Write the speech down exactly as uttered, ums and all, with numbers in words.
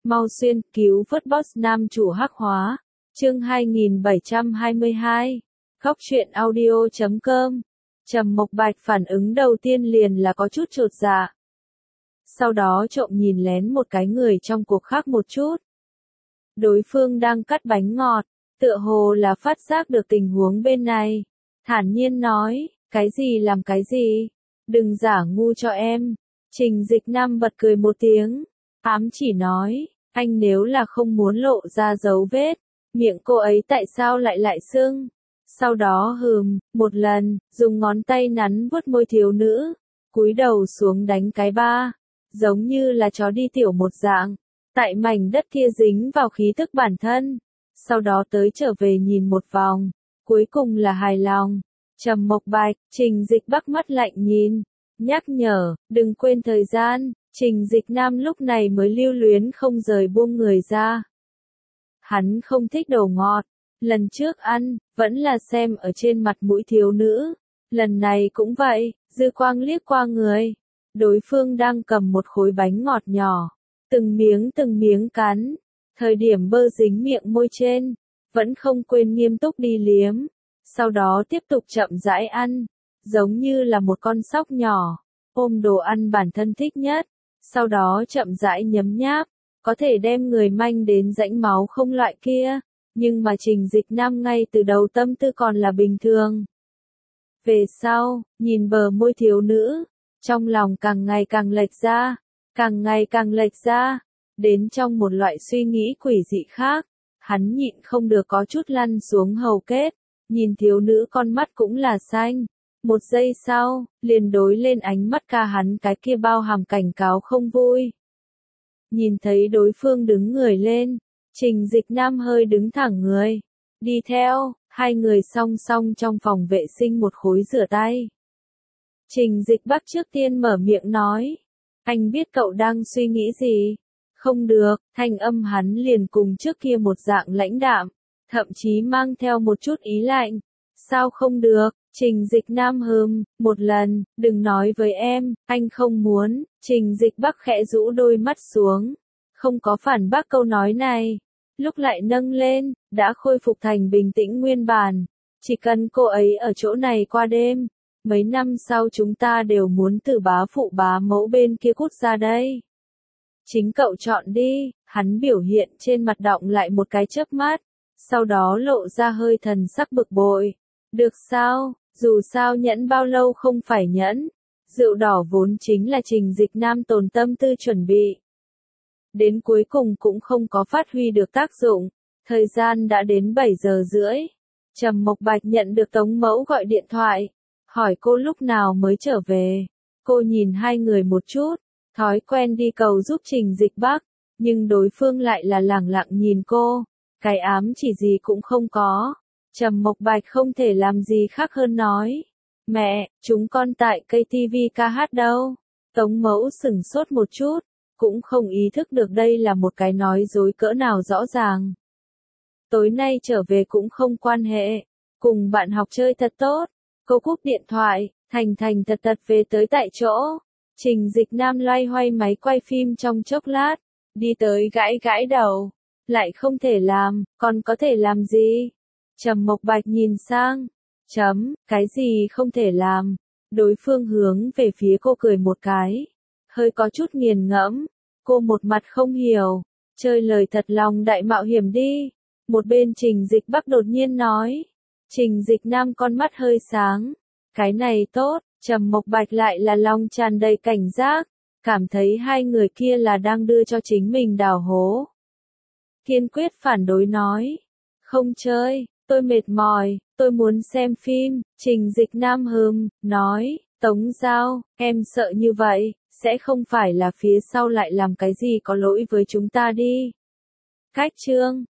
Mau xuyên cứu vớt boss nam chủ hắc hóa. Chương hai nghìn bảy trăm hai mươi hai. Góc truyện audio chấm com. Trầm Mộc Bạch phản ứng đầu tiên liền là có chút chột dạ. Sau đó trộm nhìn lén một cái người trong cuộc khác một chút. Đối phương đang cắt bánh ngọt, tựa hồ là phát giác được tình huống bên này. Thản nhiên nói, cái gì làm cái gì? Đừng giả ngu cho em. Trình Dịch Nam bật cười một tiếng, ám chỉ nói, anh nếu là không muốn lộ ra dấu vết, miệng cô ấy tại sao lại lại sưng? Sau đó hừm, một lần, dùng ngón tay nắn vuốt môi thiếu nữ, cúi đầu xuống đánh cái ba, giống như là chó đi tiểu một dạng, tại mảnh đất kia dính vào khí tức bản thân, sau đó tới trở về nhìn một vòng, cuối cùng là hài lòng. Trầm Mộc Bạch, Trình Dịch Bắc mắt lạnh nhìn, nhắc nhở, đừng quên thời gian. Trình Dịch Nam lúc này mới lưu luyến không rời buông người ra. Hắn không thích đồ ngọt, lần trước ăn, vẫn là xem ở trên mặt mũi thiếu nữ, lần này cũng vậy, dư quang liếc qua người. Đối phương đang cầm một khối bánh ngọt nhỏ, từng miếng từng miếng cắn, thời điểm bơ dính miệng môi trên, vẫn không quên nghiêm túc đi liếm, sau đó tiếp tục chậm rãi ăn, giống như là một con sóc nhỏ, ôm đồ ăn bản thân thích nhất. Sau đó chậm rãi nhấm nháp, có thể đem người manh đến rãnh máu không loại kia, nhưng mà Trình Dịch Nam ngay từ đầu tâm tư còn là bình thường. Về sau, nhìn bờ môi thiếu nữ, trong lòng càng ngày càng lệch ra, càng ngày càng lệch ra, đến trong một loại suy nghĩ quỷ dị khác, hắn nhịn không được có chút lăn xuống hầu kết, nhìn thiếu nữ con mắt cũng là xanh. Một giây sau, liền đối lên ánh mắt ca hắn cái kia bao hàm cảnh cáo không vui. Nhìn thấy đối phương đứng người lên, Trình Dịch Nam hơi đứng thẳng người. Đi theo, hai người song song trong phòng vệ sinh một khối rửa tay. Trình Dịch Bắc trước tiên mở miệng nói. Anh biết cậu đang suy nghĩ gì? Không được, thanh âm hắn liền cùng trước kia một dạng lãnh đạm, thậm chí mang theo một chút ý lạnh. Sao không được? Trình Dịch Nam hừm, một lần, đừng nói với em, anh không muốn. Trình Dịch Bắc khẽ rũ đôi mắt xuống, không có phản bác câu nói này. Lúc lại nâng lên, đã khôi phục thành bình tĩnh nguyên bản. Chỉ cần cô ấy ở chỗ này qua đêm, mấy năm sau chúng ta đều muốn từ bá phụ bá mẫu bên kia cút ra đây. Chính cậu chọn đi. Hắn biểu hiện trên mặt đọng lại một cái chớp mắt, sau đó lộ ra hơi thần sắc bực bội. Được sao? Dù sao nhẫn bao lâu không phải nhẫn, rượu đỏ vốn chính là Trình Dịch Nam tồn tâm tư chuẩn bị. Đến cuối cùng cũng không có phát huy được tác dụng, thời gian đã đến bảy giờ rưỡi. Trầm Mộc Bạch nhận được Tống Mẫu gọi điện thoại, hỏi cô lúc nào mới trở về. Cô nhìn hai người một chút, thói quen đi cầu giúp Trình Dịch Bắc, nhưng đối phương lại là lẳng lặng nhìn cô, cái ám chỉ gì cũng không có. Trầm Mộc Bạch không thể làm gì khác hơn nói. Mẹ, chúng con tại cây ti vi ca hát đâu? Tống Mẫu sửng sốt một chút, cũng không ý thức được đây là một cái nói dối cỡ nào rõ ràng. Tối nay trở về cũng không quan hệ, cùng bạn học chơi thật tốt. Cô cúp điện thoại, thành thành thật thật về tới tại chỗ. Trình Dịch Nam loay hoay máy quay phim trong chốc lát, đi tới gãi gãi đầu. Lại không thể làm, còn có thể làm gì? Trầm Mộc Bạch nhìn sang, chấm, cái gì không thể làm? Đối phương hướng về phía cô cười một cái, hơi có chút nghiền ngẫm. Cô một mặt không hiểu, chơi lời thật lòng đại mạo hiểm đi. Một bên Trình Dịch Bắc đột nhiên nói. Trình Dịch Nam con mắt hơi sáng, cái này tốt. Trầm Mộc Bạch lại là lòng tràn đầy cảnh giác, cảm thấy hai người kia là đang đưa cho chính mình đào hố. Kiên quyết phản đối nói, không chơi. Tôi mệt mỏi, tôi muốn xem phim. Trình Dịch Nam hừm, nói, Tống Giao, em sợ như vậy, sẽ không phải là phía sau lại làm cái gì có lỗi với chúng ta đi. Cách chương.